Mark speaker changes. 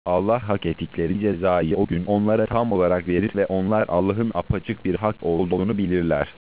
Speaker 1: Allah hak ettikleri cezayı o gün onlara tam olarak verir ve onlar Allah'ın apaçık bir hak olduğunu bilirler.